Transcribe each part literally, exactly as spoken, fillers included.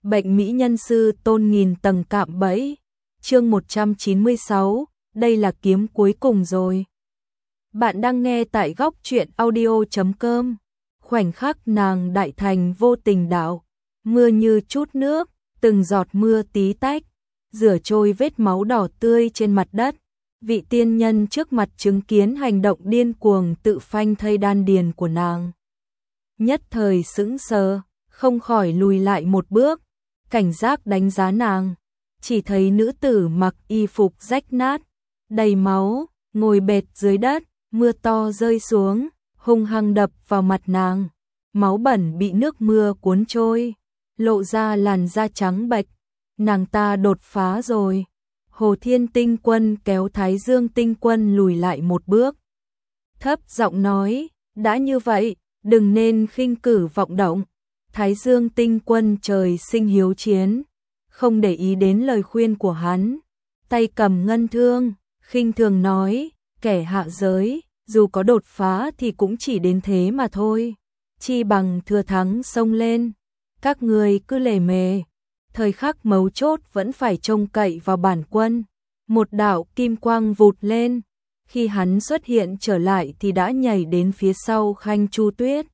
Bệnh mỹ nhân sư tôn nghìn tầng cạm bẫy. Chương một trăm chín mươi sáu, đây là kiếm cuối cùng rồi. Bạn đang nghe tại góc truyện audio chấm com. Khoảnh khắc nàng đại thành vô tình đạo, mưa như chút nước, từng giọt mưa tí tách, rửa trôi vết máu đỏ tươi trên mặt đất. Vị tiên nhân trước mặt chứng kiến hành động điên cuồng tự phanh thây đan điền của nàng. Nhất thời sững sờ, không khỏi lùi lại một bước, cảnh giác đánh giá nàng. Chỉ thấy nữ tử mặc y phục rách nát, đầy máu, ngồi bệt dưới đất, mưa to rơi xuống, hung hăng đập vào mặt nàng. Máu bẩn bị nước mưa cuốn trôi, lộ ra làn da trắng bệch. Nàng ta đột phá rồi. Hồ Thiên Tinh Quân kéo Thái Dương Tinh Quân lùi lại một bước. Thấp giọng nói, đã như vậy, đừng nên khinh cử vọng động. Thái Dương Tinh Quân trời sinh hiếu chiến, không để ý đến lời khuyên của hắn. Tay cầm ngân thương, khinh thường nói, kẻ hạ giới, dù có đột phá thì cũng chỉ đến thế mà thôi. Chi bằng thừa thắng xông lên, các người cứ lề mề. Thời khắc mấu chốt vẫn phải trông cậy vào bản quân. Một đạo kim quang vụt lên, khi hắn xuất hiện trở lại thì đã nhảy đến phía sau Khanh Chu Tuyết.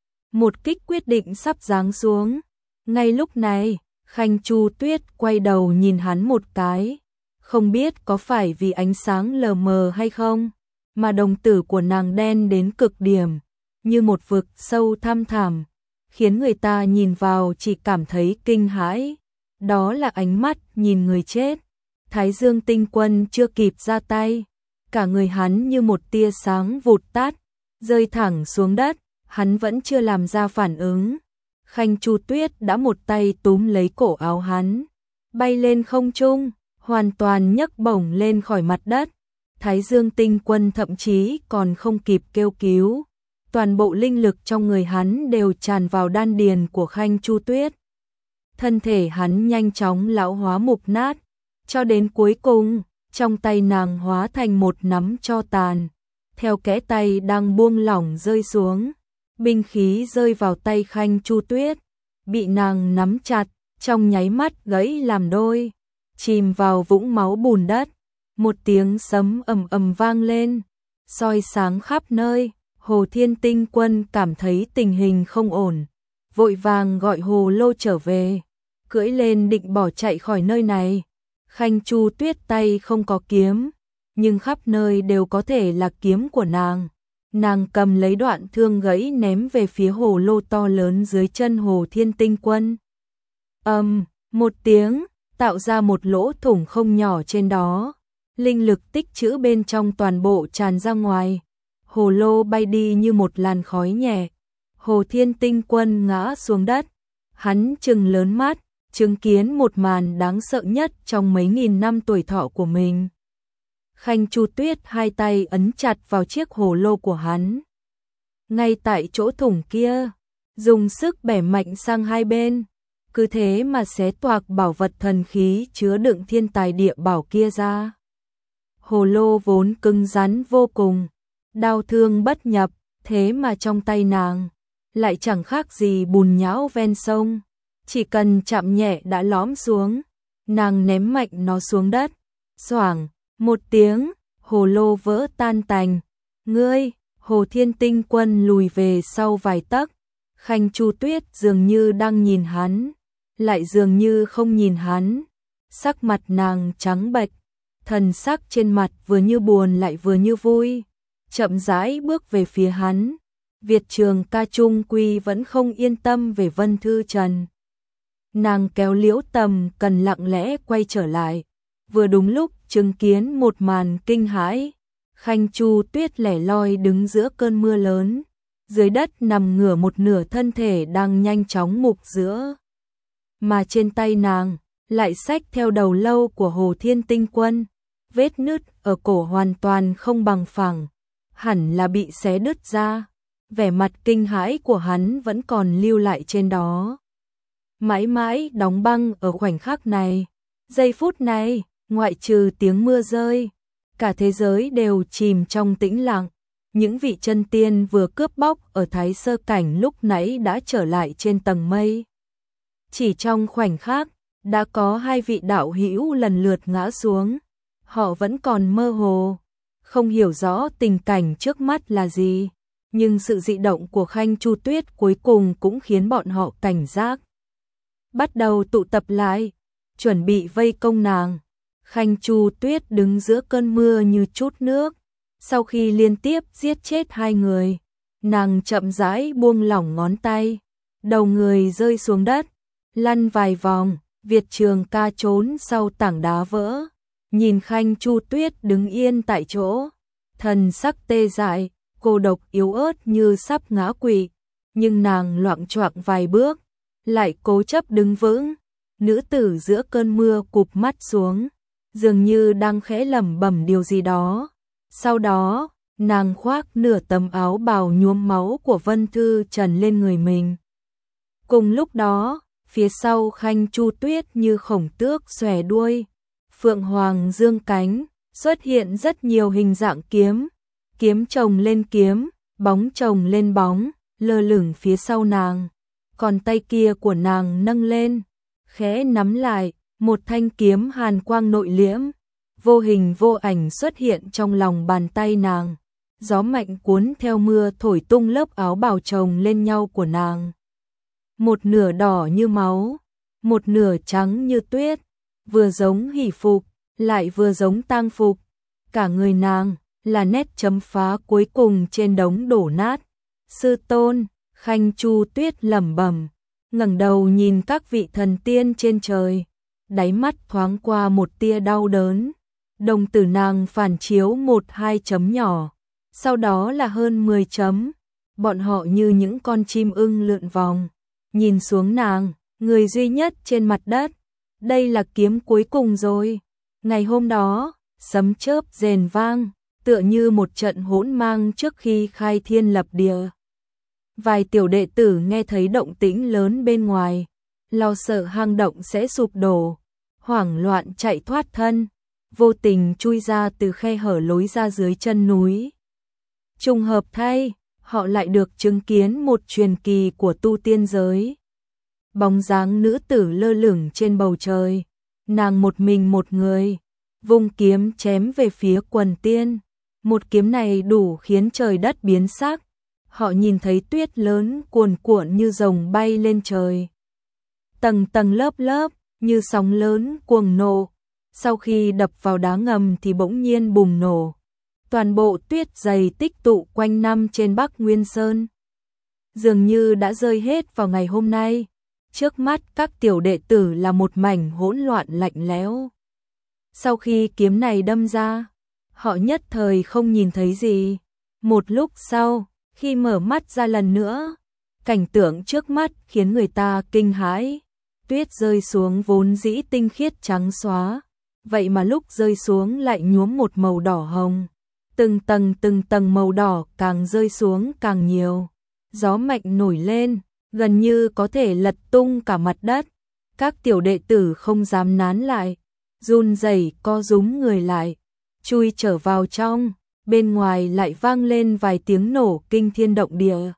Một kích quyết định sắp giáng xuống. Ngay lúc này, Khanh Chu Tuyết quay đầu nhìn hắn một cái. Không biết có phải vì ánh sáng lờ mờ hay không, mà đồng tử của nàng đen đến cực điểm, như một vực sâu thăm thẳm, khiến người ta nhìn vào chỉ cảm thấy kinh hãi. Đó là ánh mắt nhìn người chết. Thái Dương Tinh Quân chưa kịp ra tay, cả người hắn như một tia sáng vụt tắt, rơi thẳng xuống đất. Hắn vẫn chưa làm ra phản ứng, Khanh Chu Tuyết đã một tay túm lấy cổ áo hắn, bay lên không trung, hoàn toàn nhấc bổng lên khỏi mặt đất. Thái Dương Tinh Quân thậm chí còn không kịp kêu cứu, toàn bộ linh lực trong người hắn đều tràn vào đan điền của Khanh Chu Tuyết. Thân thể hắn nhanh chóng lão hóa mục nát, cho đến cuối cùng, trong tay nàng hóa thành một nắm tro tàn. Theo kẽ tay đang buông lỏng rơi xuống, binh khí rơi vào tay Khanh Chu Tuyết, bị nàng nắm chặt, trong nháy mắt gãy làm đôi, chìm vào vũng máu bùn đất. Một tiếng sấm ầm ầm vang lên, soi sáng khắp nơi. Hồ Thiên Tinh Quân cảm thấy tình hình không ổn, vội vàng gọi Hồ Lô trở về, cưỡi lên định bỏ chạy khỏi nơi này. Khanh Chu Tuyết tay không có kiếm, nhưng khắp nơi đều có thể là kiếm của nàng. Nàng cầm lấy đoạn thương gãy ném về phía hồ lô to lớn dưới chân Hồ Thiên Tinh Quân. Ầm, um, một tiếng, tạo ra một lỗ thủng không nhỏ trên đó. Linh lực tích trữ bên trong toàn bộ tràn ra ngoài. Hồ lô bay đi như một làn khói nhẹ. Hồ Thiên Tinh Quân ngã xuống đất. Hắn trừng lớn mắt, chứng kiến một màn đáng sợ nhất trong mấy nghìn năm tuổi thọ của mình. Khanh Chu Tuyết hai tay ấn chặt vào chiếc hồ lô của hắn. Ngay tại chỗ thủng kia, dùng sức bẻ mạnh sang hai bên, cứ thế mà xé toạc bảo vật thần khí chứa đựng thiên tài địa bảo kia ra. Hồ lô vốn cứng rắn vô cùng, đao thương bất nhập, thế mà trong tay nàng lại chẳng khác gì bùn nhão ven sông, chỉ cần chạm nhẹ đã lõm xuống. Nàng ném mạnh nó xuống đất, xoảng một tiếng, hồ lô vỡ tan tành. Ngươi, Hồ Thiên Tinh Quân lùi về sau vài tấc. Khanh Chu Tuyết dường như đang nhìn hắn, lại dường như không nhìn hắn. Sắc mặt nàng trắng bệch, thần sắc trên mặt vừa như buồn lại vừa như vui, chậm rãi bước về phía hắn. Việt Trường Ca trung quy vẫn không yên tâm về Vân Thư Trần. Nàng kéo Liễu Tầm Cần lặng lẽ quay trở lại, vừa đúng lúc chứng kiến một màn kinh hãi. Khanh Chu Tuyết lẻ loi đứng giữa cơn mưa lớn, dưới đất nằm ngửa một nửa thân thể đang nhanh chóng mục giữa, mà trên tay nàng lại xách theo đầu lâu của Hồ Thiên Tinh Quân. Vết nứt ở cổ hoàn toàn không bằng phẳng, hẳn là bị xé đứt ra. Vẻ mặt kinh hãi của hắn vẫn còn lưu lại trên đó, mãi mãi đóng băng ở khoảnh khắc này. Giây phút này, ngoại trừ tiếng mưa rơi, cả thế giới đều chìm trong tĩnh lặng. Những vị chân tiên vừa cướp bóc ở Thái Sơ Cảnh lúc nãy đã trở lại trên tầng mây. Chỉ trong khoảnh khắc, đã có hai vị đạo hữu lần lượt ngã xuống. Họ vẫn còn mơ hồ, không hiểu rõ tình cảnh trước mắt là gì, nhưng sự dị động của Khanh Chu Tuyết cuối cùng cũng khiến bọn họ cảnh giác. Bắt đầu tụ tập lại, chuẩn bị vây công nàng. Khanh Chu Tuyết đứng giữa cơn mưa như chút nước, sau khi liên tiếp giết chết hai người, nàng chậm rãi buông lỏng ngón tay, đầu người rơi xuống đất, lăn vài vòng. Việt Trường Ca trốn sau tảng đá vỡ, nhìn Khanh Chu Tuyết đứng yên tại chỗ, thần sắc tê dại, cô độc yếu ớt như sắp ngã quỵ, nhưng nàng loạng choạng vài bước, lại cố chấp đứng vững. Nữ tử giữa cơn mưa cụp mắt xuống, dường như đang khẽ lẩm bẩm điều gì đó. Sau đó, nàng khoác nửa tấm áo bào nhuốm máu của Vân Thư Trần lên người mình. Cùng lúc đó, phía sau Khanh Chu Tuyết như khổng tước xòe đuôi, phượng hoàng dương cánh, xuất hiện rất nhiều hình dạng kiếm, kiếm chồng lên kiếm, bóng chồng lên bóng, lơ lửng phía sau nàng. Còn tay kia của nàng nâng lên, khẽ nắm lại, một thanh kiếm hàn quang nội liễm, vô hình vô ảnh xuất hiện trong lòng bàn tay nàng. Gió mạnh cuốn theo mưa thổi tung lớp áo bào chồng lên nhau của nàng. Một nửa đỏ như máu, một nửa trắng như tuyết, vừa giống hỷ phục, lại vừa giống tang phục. Cả người nàng là nét chấm phá cuối cùng trên đống đổ nát. Sư tôn, Khanh Chu Tuyết lẩm bẩm, ngẩng đầu nhìn các vị thần tiên trên trời, đáy mắt thoáng qua một tia đau đớn. Đồng tử nàng phản chiếu một hai chấm nhỏ, sau đó là hơn mười chấm. Bọn họ như những con chim ưng lượn vòng, nhìn xuống nàng, người duy nhất trên mặt đất. Đây là kiếm cuối cùng rồi. Ngày hôm đó, sấm chớp rền vang, tựa như một trận hỗn mang trước khi khai thiên lập địa. Vài tiểu đệ tử nghe thấy động tĩnh lớn bên ngoài, lo sợ hang động sẽ sụp đổ, hoảng loạn chạy thoát thân, vô tình chui ra từ khe hở lối ra dưới chân núi. Trùng hợp thay, họ lại được chứng kiến một truyền kỳ của tu tiên giới. Bóng dáng nữ tử lơ lửng trên bầu trời, nàng một mình một người, vung kiếm chém về phía quần tiên. Một kiếm này đủ khiến trời đất biến sắc. Họ nhìn thấy tuyết lớn cuồn cuộn như rồng bay lên trời, tầng tầng lớp lớp như sóng lớn cuồng nộ. Sau khi đập vào đá ngầm thì bỗng nhiên bùng nổ. Toàn bộ tuyết dày tích tụ quanh năm trên Bắc Nguyên Sơn, dường như đã rơi hết vào ngày hôm nay. Trước mắt các tiểu đệ tử là một mảnh hỗn loạn lạnh lẽo. Sau khi kiếm này đâm ra, họ nhất thời không nhìn thấy gì. Một lúc sau, khi mở mắt ra lần nữa, cảnh tượng trước mắt khiến người ta kinh hãi. Tuyết rơi xuống vốn dĩ tinh khiết trắng xóa, vậy mà lúc rơi xuống lại nhuốm một màu đỏ hồng. Từng tầng từng tầng màu đỏ càng rơi xuống càng nhiều. Gió mạnh nổi lên, gần như có thể lật tung cả mặt đất. Các tiểu đệ tử không dám nán lại, run rẩy co rúm người lại, chui trở vào trong. Bên ngoài lại vang lên vài tiếng nổ kinh thiên động địa.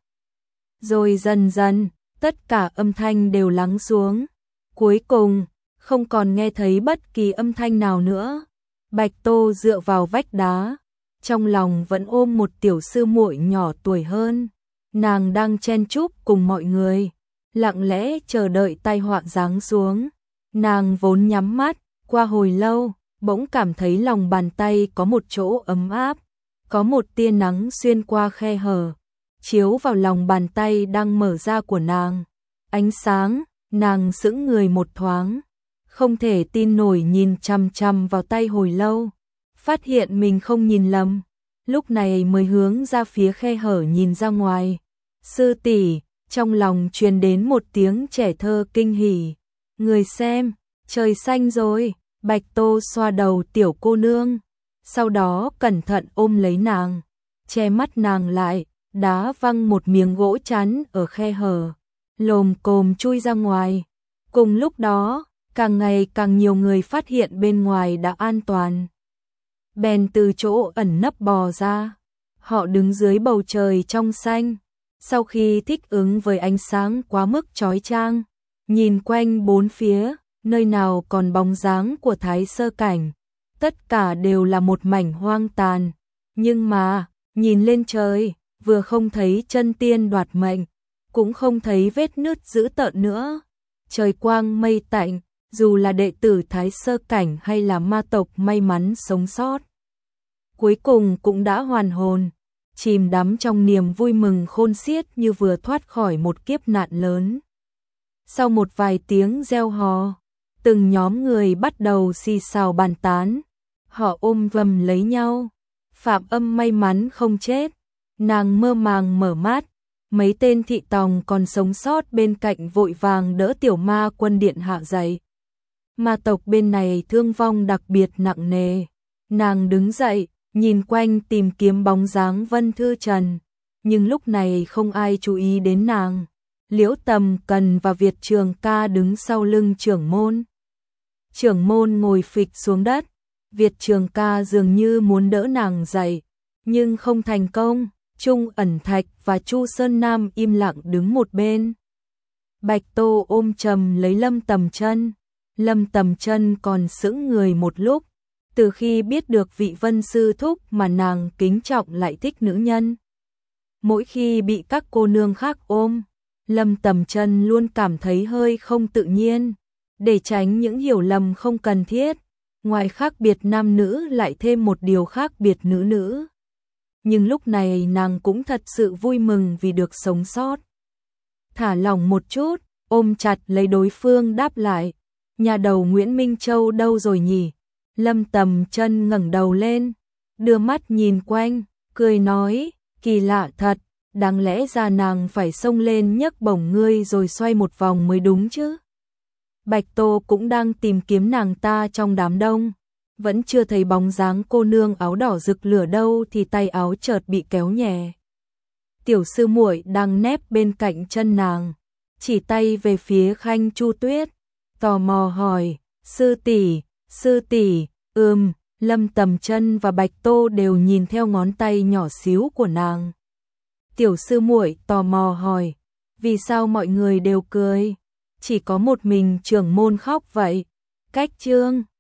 Rồi dần dần, tất cả âm thanh đều lắng xuống. Cuối cùng, không còn nghe thấy bất kỳ âm thanh nào nữa. Bạch Tô dựa vào vách đá, trong lòng vẫn ôm một tiểu sư muội nhỏ tuổi hơn. Nàng đang chen chúc cùng mọi người, lặng lẽ chờ đợi tai họa giáng xuống. Nàng vốn nhắm mắt, qua hồi lâu, bỗng cảm thấy lòng bàn tay có một chỗ ấm áp. Có một tia nắng xuyên qua khe hở, chiếu vào lòng bàn tay đang mở ra của nàng. Ánh sáng, nàng sững người một thoáng, không thể tin nổi nhìn chằm chằm vào tay hồi lâu. Phát hiện mình không nhìn lầm, lúc này mới hướng ra phía khe hở nhìn ra ngoài. Sư tỷ, trong lòng truyền đến một tiếng trẻ thơ kinh hỉ. Người xem, trời xanh rồi. Bạch Tô xoa đầu tiểu cô nương, sau đó cẩn thận ôm lấy nàng, che mắt nàng lại, đá văng một miếng gỗ chắn ở khe hở, lồm cồm chui ra ngoài. Cùng lúc đó, càng ngày càng nhiều người phát hiện bên ngoài đã an toàn, bèn từ chỗ ẩn nấp bò ra. Họ đứng dưới bầu trời trong xanh, sau khi thích ứng với ánh sáng quá mức chói chang, nhìn quanh bốn phía, nơi nào còn bóng dáng của Thái Sơ Cảnh, tất cả đều là một mảnh hoang tàn, nhưng mà, nhìn lên trời, vừa không thấy chân tiên đoạt mệnh, cũng không thấy vết nứt dữ tợn nữa. Trời quang mây tạnh, dù là đệ tử Thái Sơ Cảnh hay là ma tộc may mắn sống sót, cuối cùng cũng đã hoàn hồn, chìm đắm trong niềm vui mừng khôn xiết như vừa thoát khỏi một kiếp nạn lớn. Sau một vài tiếng reo hò, từng nhóm người bắt đầu xì xào bàn tán, họ ôm vầm lấy nhau. Phạm Âm may mắn không chết, nàng mơ màng mở mắt, mấy tên thị tòng còn sống sót bên cạnh vội vàng đỡ tiểu ma quân điện hạ dậy. Ma tộc bên này thương vong đặc biệt nặng nề, nàng đứng dậy, nhìn quanh tìm kiếm bóng dáng Vân Thư Trần, nhưng lúc này không ai chú ý đến nàng. Liễu Tầm Cần và Việt Trường Ca đứng sau lưng trưởng môn. Trưởng môn ngồi phịch xuống đất, Việt Trường Ca dường như muốn đỡ nàng dậy, nhưng không thành công. Trung Ẩn Thạch và Chu Sơn Nam im lặng đứng một bên. Bạch Tô ôm chầm lấy Lâm Tầm Chân, Lâm Tầm Chân còn sững người một lúc, từ khi biết được vị Vân sư thúc mà nàng kính trọng lại thích nữ nhân. Mỗi khi bị các cô nương khác ôm, Lâm Tầm Chân luôn cảm thấy hơi không tự nhiên, để tránh những hiểu lầm không cần thiết. Ngoài khác biệt nam nữ lại thêm một điều khác biệt nữ nữ. Nhưng lúc này nàng cũng thật sự vui mừng vì được sống sót. Thả lỏng một chút, ôm chặt lấy đối phương đáp lại, nhà đầu Nguyễn Minh Châu đâu rồi nhỉ? Lâm Tầm Chân ngẩng đầu lên, đưa mắt nhìn quanh, cười nói, kỳ lạ thật, đáng lẽ ra nàng phải xông lên nhấc bổng ngươi rồi xoay một vòng mới đúng chứ. Bạch Tô cũng đang tìm kiếm nàng ta trong đám đông, vẫn chưa thấy bóng dáng cô nương áo đỏ rực lửa đâu thì tay áo chợt bị kéo nhẹ. Tiểu sư muội đang nép bên cạnh chân nàng, chỉ tay về phía Khanh Chu Tuyết, tò mò hỏi, sư tỷ, sư tỷ, ừm, Lâm Tầm Chân và Bạch Tô đều nhìn theo ngón tay nhỏ xíu của nàng. Tiểu sư muội tò mò hỏi, vì sao mọi người đều cười, chỉ có một mình trưởng môn khóc vậy? Cách chương